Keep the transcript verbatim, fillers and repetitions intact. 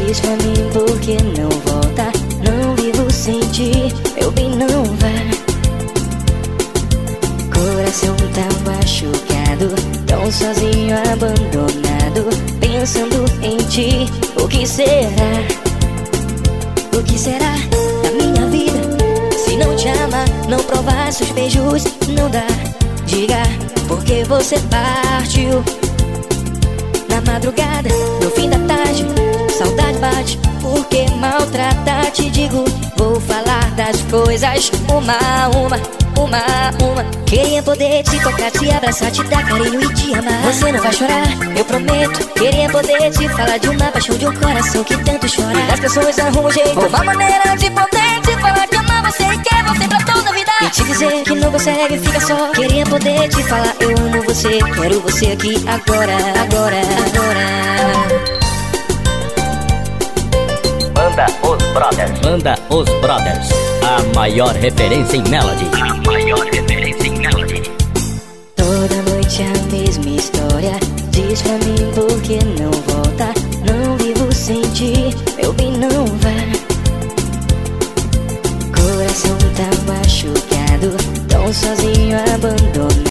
Diz pra mim por que não volta. Não vivo sem ti, meu bem, não vai. Coração tá machucado, tão sozinho, abandonado, pensando em ti. O que será? O que será da minha vida? Se não te amar, não provar seus beijos, não dá. Diga por que você partiu. Na madrugada, no fim da tarde, saudade bate, porque maltratar. Te digo, vou falar das coisas uma a uma, uma a uma. Queria poder te tocar, te abraçar, te dar carinho e te amar. Você não vai chorar, eu prometo. Queria poder te falar de uma paixão, de um coração que tanto chora. E as pessoas arrumam um jeito, uma maneira de poder te falar que ama você e quer você pra toda a vida. E te dizer que não consegue, fica só. Queria poder te falar, eu amo você, quero você aqui agora, agora, agora. Banda Os Brothers. Banda Os Brothers, a maior referência em melody. A maior referência em melody. Toda noite a mesma história. Diz pra mim por que não volta. Não vivo sem ti,